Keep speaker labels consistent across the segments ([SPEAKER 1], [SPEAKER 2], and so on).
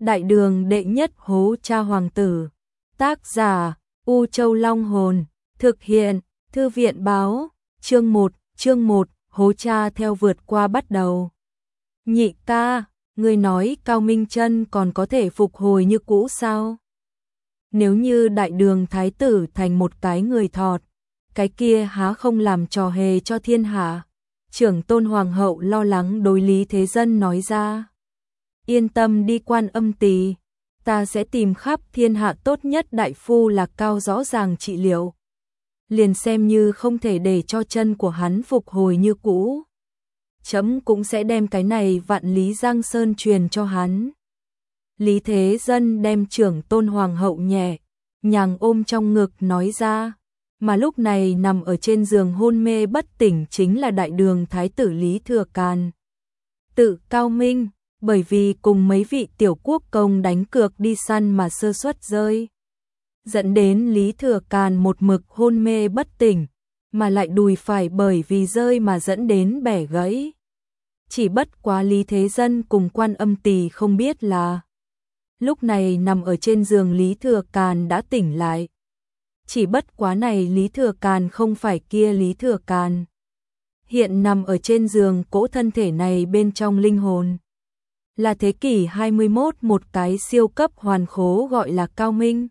[SPEAKER 1] Đại đường đệ nhất hố tra hoàng tử. Tác giả U Châu Long Hồn. Thực hiện Thư viện Báo. Chương 1, hố tra theo vượt qua bắt đầu. Nhị ca, người nói Cao Minh Chân còn có thể phục hồi như cũ sao? Nếu như đại đường thái tử thành một cái người thọt, cái kia há không làm trò hề cho thiên hạ. Trưởng tôn hoàng hậu lo lắng đối Lý Thế Dân nói ra. Yên tâm đi Quan Âm tỳ, ta sẽ tìm khắp thiên hạ tốt nhất đại phu Lạc Cao rõ ràng trị liệu. Liền xem như không thể để cho chân của hắn phục hồi như cũ, chấm cũng sẽ đem cái này Vạn Lý Giang Sơn truyền cho hắn. Lý Thế Dân đem trưởng tôn hoàng hậu nhẹ nhàng ôm trong ngực nói ra, mà lúc này nằm ở trên giường hôn mê bất tỉnh chính là đại đường thái tử Lý Thừa Càn. Tự Cao Minh, bởi vì cùng mấy vị tiểu quốc công đánh cược đi săn mà sơ suất rơi, dẫn đến Lý Thừa Càn một mực hôn mê bất tỉnh, mà lại đùi phải bởi vì rơi mà dẫn đến bẻ gãy. Chỉ bất quá Lý Thế Dân cùng Quan Âm tỳ không biết là lúc này nằm ở trên giường Lý Thừa Càn đã tỉnh lại. Chỉ bất quá này Lý Thừa Càn không phải kia Lý Thừa Càn. Hiện nằm ở trên giường cỗ thân thể này bên trong linh hồn là thế kỷ 21 một cái siêu cấp hoàn khố gọi là Cao Minh.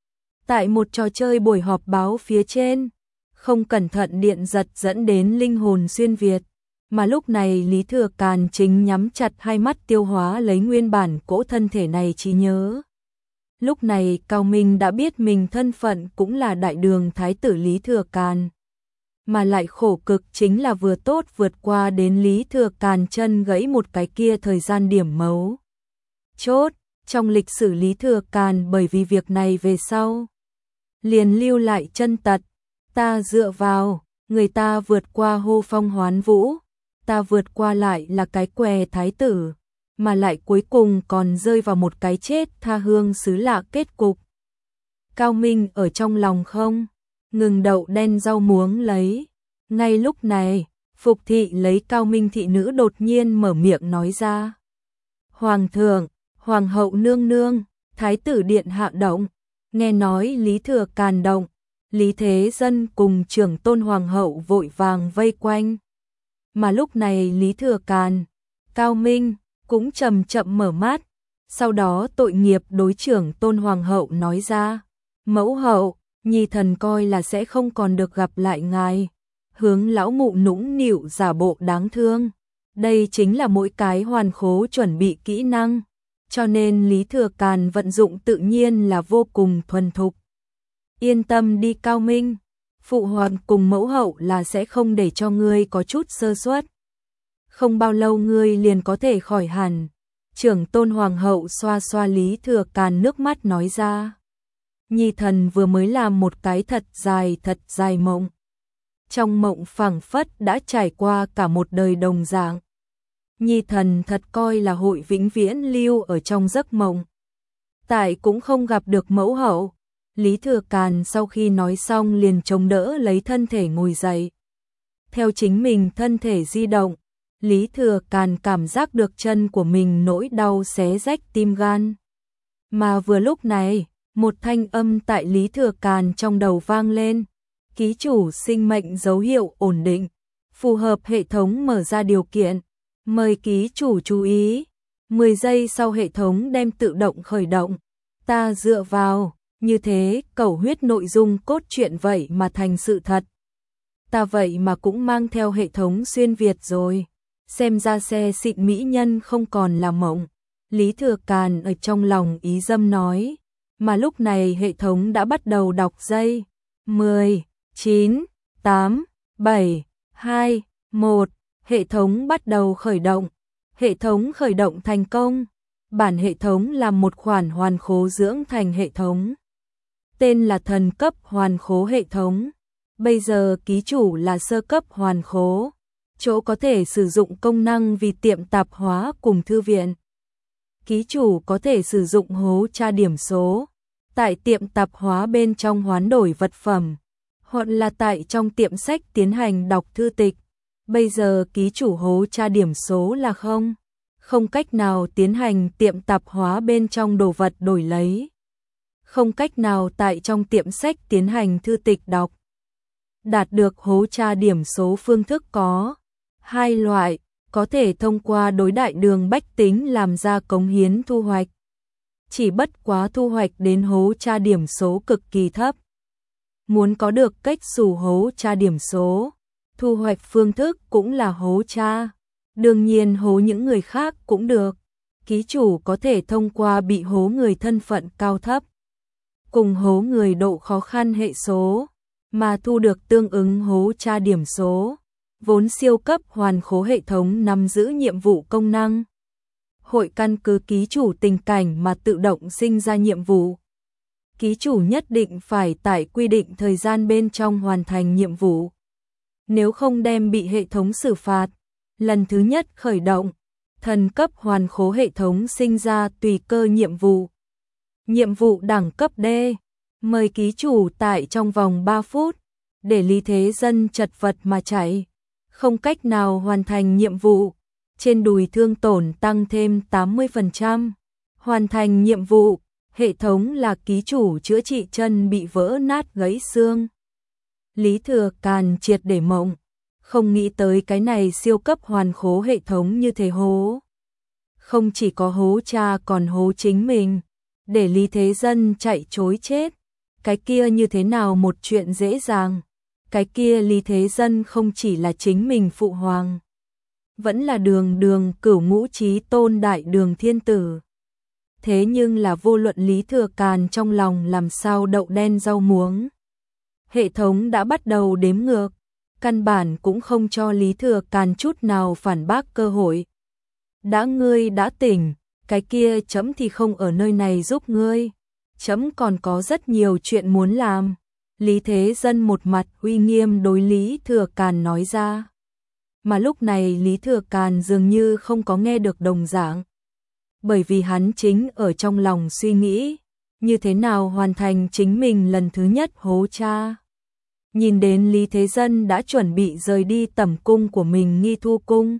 [SPEAKER 1] Tại một trò chơi buổi họp báo phía trên, không cẩn thận điện giật dẫn đến linh hồn xuyên Việt, mà lúc này Lý Thừa Càn chính nhắm chặt hai mắt tiêu hóa lấy nguyên bản cỗ thân thể này trí nhớ. Lúc này Cao Minh đã biết mình thân phận cũng là đại đường thái tử Lý Thừa Càn, mà lại khổ cực chính là vừa tốt vượt qua đến Lý Thừa Càn chân gãy một cái kia thời gian điểm mấu chốt trong lịch sử Lý Thừa Càn, bởi vì việc này về sau liền lưu lại chân tật. Ta dựa vào, người ta vượt qua hô phong hoán vũ, ta vượt qua lại là cái què thái tử, mà lại cuối cùng còn rơi vào một cái chết tha hương xứ lạ kết cục. Cao Minh ở trong lòng không ngừng đậu đen rau muống lấy. Ngay lúc này, phục thị lấy Cao Minh thị nữ đột nhiên mở miệng nói ra. Hoàng thượng, hoàng hậu nương nương, thái tử điện hạ động. Nghe nói Lý Thừa Càn động, Lý Thế Dân cùng trưởng tôn hoàng hậu vội vàng vây quanh. Mà lúc này Lý Thừa Càn, Cao Minh cũng chậm chậm mở mắt, sau đó tội nghiệp đối trưởng tôn hoàng hậu nói ra. Mẫu hậu, nhi thần coi là sẽ không còn được gặp lại ngài. Hướng lão mụ nũng nịu giả bộ đáng thương. Đây chính là mỗi cái hoàn khố chuẩn bị kỹ năng, cho nên Lý Thừa Càn vận dụng tự nhiên là vô cùng thuần thục. Yên tâm đi Cao Minh, phụ hoàng cùng mẫu hậu là sẽ không để cho ngươi có chút sơ suất. Không bao lâu ngươi liền có thể khỏi hẳn. Trưởng tôn hoàng hậu xoa xoa Lý Thừa Càn nước mắt nói ra. Nhi thần vừa mới làm một cái thật dài mộng. Trong mộng phảng phất đã trải qua cả một đời đồng dạng. Nhi thần thật coi là hội vĩnh viễn lưu ở trong giấc mộng. Tại cũng không gặp được mẫu hậu. Lý Thừa Càn sau khi nói xong liền chống đỡ lấy thân thể ngồi dậy. Theo chính mình thân thể di động, Lý Thừa Càn cảm giác được chân của mình nỗi đau xé rách tim gan. Mà vừa lúc này, một thanh âm tại Lý Thừa Càn trong đầu vang lên. Ký chủ sinh mệnh dấu hiệu ổn định, phù hợp hệ thống mở ra điều kiện. Mời ký chủ chú ý. 10 giây sau hệ thống đem tự động khởi động. Ta dựa vào, như thế cầu huyết nội dung cốt truyện vậy mà thành sự thật. Ta vậy mà cũng mang theo hệ thống xuyên Việt rồi. Xem ra xe xịn mỹ nhân không còn là mộng. Lý Thừa Càn ở trong lòng ý dâm nói. Mà lúc này hệ thống đã bắt đầu đọc giây. 10, 9, 8, 7, 2, 1. Hệ thống bắt đầu khởi động. Hệ thống khởi động thành công. Bản hệ thống là một khoản hoàn khố dưỡng thành hệ thống. Tên là thần cấp hoàn khố hệ thống. Bây giờ ký chủ là sơ cấp hoàn khố. Chỗ có thể sử dụng công năng vì tiệm tạp hóa cùng thư viện. Ký chủ có thể sử dụng hố tra điểm số. Tại tiệm tạp hóa bên trong hoán đổi vật phẩm. Hoặc là tại trong tiệm sách tiến hành đọc thư tịch. Bây giờ ký chủ hố tra điểm số là 0, không cách nào tiến hành tiệm tạp hóa bên trong đồ vật đổi lấy, không cách nào tại trong tiệm sách tiến hành thư tịch đọc. Đạt được hố tra điểm số phương thức có hai loại, có thể thông qua đối đại đường bách tính làm ra cống hiến thu hoạch. Chỉ bất quá thu hoạch đến hố tra điểm số cực kỳ thấp. Muốn có được cách xù hố tra điểm số, thu hoạch phương thức cũng là hố tra. Đương nhiên hố những người khác cũng được. Ký chủ có thể thông qua bị hố người thân phận cao thấp, cùng hố người độ khó khăn hệ số, mà thu được tương ứng hố tra điểm số. Vốn siêu cấp hoàn khố hệ thống nắm giữ nhiệm vụ công năng. Hội căn cứ ký chủ tình cảnh mà tự động sinh ra nhiệm vụ. Ký chủ nhất định phải tại quy định thời gian bên trong hoàn thành nhiệm vụ. Nếu không đem bị hệ thống xử phạt. Lần thứ nhất khởi động, thần cấp hoàn khố hệ thống sinh ra tùy cơ nhiệm vụ. Nhiệm vụ đẳng cấp D, mời ký chủ tại trong vòng 3 phút, để Lý Thế Dân chật vật mà chạy. Không cách nào hoàn thành nhiệm vụ, trên đùi thương tổn tăng thêm 80%. Hoàn thành nhiệm vụ, hệ thống là ký chủ chữa trị chân bị vỡ nát gãy xương. Lý Thừa Càn triệt để mộng, không nghĩ tới cái này siêu cấp hoàn khố hệ thống như thế hố. Không chỉ có hố cha còn hố chính mình, để Lý Thế Dân chạy trối chết. Cái kia như thế nào một chuyện dễ dàng. Cái kia Lý Thế Dân không chỉ là chính mình phụ hoàng, vẫn là đường cửu ngũ chí tôn đại đường thiên tử. Thế nhưng là vô luận Lý Thừa Càn trong lòng làm sao đậu đen rau muống. Hệ thống đã bắt đầu đếm ngược, căn bản cũng không cho Lý Thừa Càn chút nào phản bác cơ hội. Đã ngươi đã tỉnh, cái kia chấm thì không ở nơi này giúp ngươi. Chấm còn có rất nhiều chuyện muốn làm. Lý Thế Dân một mặt uy nghiêm đối Lý Thừa Càn nói ra. Mà lúc này Lý Thừa Càn dường như không có nghe được đồng dạng. Bởi vì hắn chính ở trong lòng suy nghĩ, như thế nào hoàn thành chính mình lần thứ nhất hố cha. Nhìn đến Lý Thế Dân đã chuẩn bị rời đi tẩm cung của mình Nghi Thu Cung.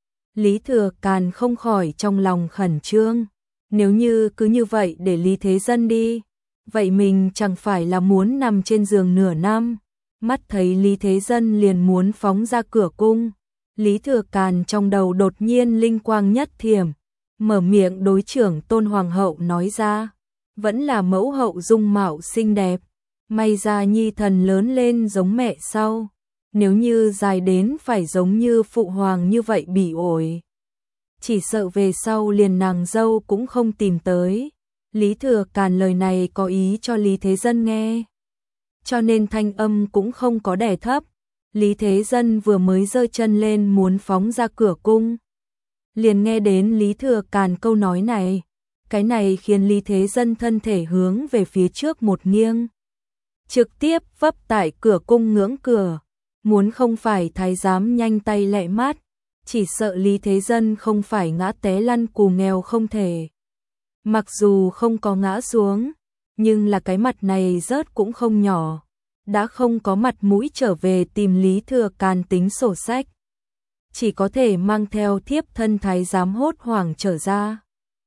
[SPEAKER 1] Lý Thừa Càn không khỏi trong lòng khẩn trương. Nếu như cứ như vậy để Lý Thế Dân đi, vậy mình chẳng phải là muốn nằm trên giường nửa năm. Mắt thấy Lý Thế Dân liền muốn phóng ra cửa cung. Lý Thừa Càn trong đầu đột nhiên linh quang nhất thiểm, mở miệng đối trưởng Tôn Hoàng hậu nói ra, vẫn là mẫu hậu dung mạo xinh đẹp, may ra nhi thần lớn lên giống mẹ sau, nếu như dài đến phải giống như phụ hoàng như vậy bỉ ổi, chỉ sợ về sau liền nàng dâu cũng không tìm tới. Lý Thừa Càn lời này có ý cho Lý Thế Dân nghe, cho nên thanh âm cũng không có đè thấp. Lý Thế Dân vừa mới giơ chân lên muốn phóng ra cửa cung, liền nghe đến Lý Thừa Càn câu nói này. Cái này khiến Lý Thế Dân thân thể hướng về phía trước một nghiêng, trực tiếp vấp tại cửa cung ngưỡng cửa. Muốn không phải thái giám nhanh tay lẹ mát, chỉ sợ Lý Thế Dân không phải ngã té lăn cù nghèo không thể. Mặc dù không có ngã xuống, nhưng là cái mặt này rớt cũng không nhỏ, đã không có mặt mũi trở về tìm Lý Thừa Càn tính sổ sách. Chỉ có thể mang theo thiếp thân thái giám hốt hoảng trở ra.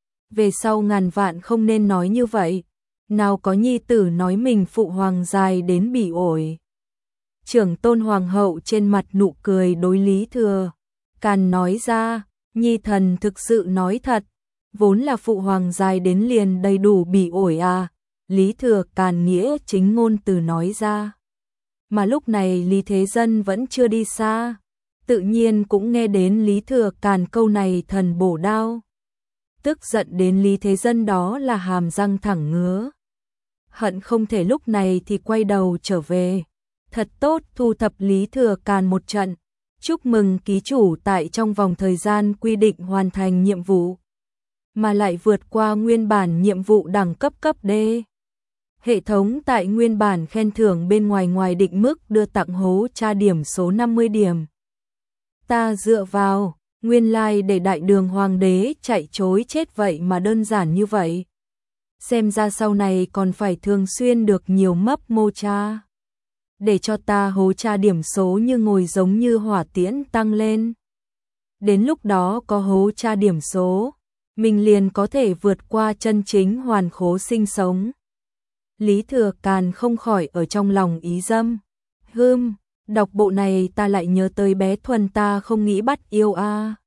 [SPEAKER 1] Về sau ngàn vạn không nên nói như vậy, nào có nhi tử nói mình phụ hoàng dài đến bỉ ổi. Trưởng Tôn Hoàng hậu trên mặt nụ cười đối Lý Thừa Càn nói ra, nhi thần thực sự nói thật, vốn là phụ hoàng dài đến liền đầy đủ bỉ ổi à. Lý Thừa Càn nghĩa chính ngôn từ nói ra. Mà lúc này Lý Thế Dân vẫn chưa đi xa, tự nhiên cũng nghe đến Lý Thừa Càn câu này thần bổ đao. Tức giận đến Lý Thế Dân đó là hàm răng thẳng ngứa. Hận không thể lúc này thì quay đầu trở về. Thật tốt thu thập Lý Thừa Càn một trận. Chúc mừng ký chủ tại trong vòng thời gian quy định hoàn thành nhiệm vụ, mà lại vượt qua nguyên bản nhiệm vụ đẳng cấp cấp D. Hệ thống tại nguyên bản khen thưởng bên ngoài định mức đưa tặng hố tra điểm số 50 điểm. Ta dựa vào, nguyên lai để đại đường hoàng đế chạy trối chết vậy mà đơn giản như vậy. Xem ra sau này còn phải thường xuyên được nhiều mấp mô tra, để cho ta hố tra điểm số như ngồi giống như hỏa tiễn tăng lên. đến lúc đó có hố tra điểm số, mình liền có thể vượt qua chân chính hoàn khố sinh sống. Lý Thừa Càn không khỏi ở trong lòng ý dâm. Đọc bộ này ta lại nhớ tới bé Thuần ta không nghĩ bắt yêu a.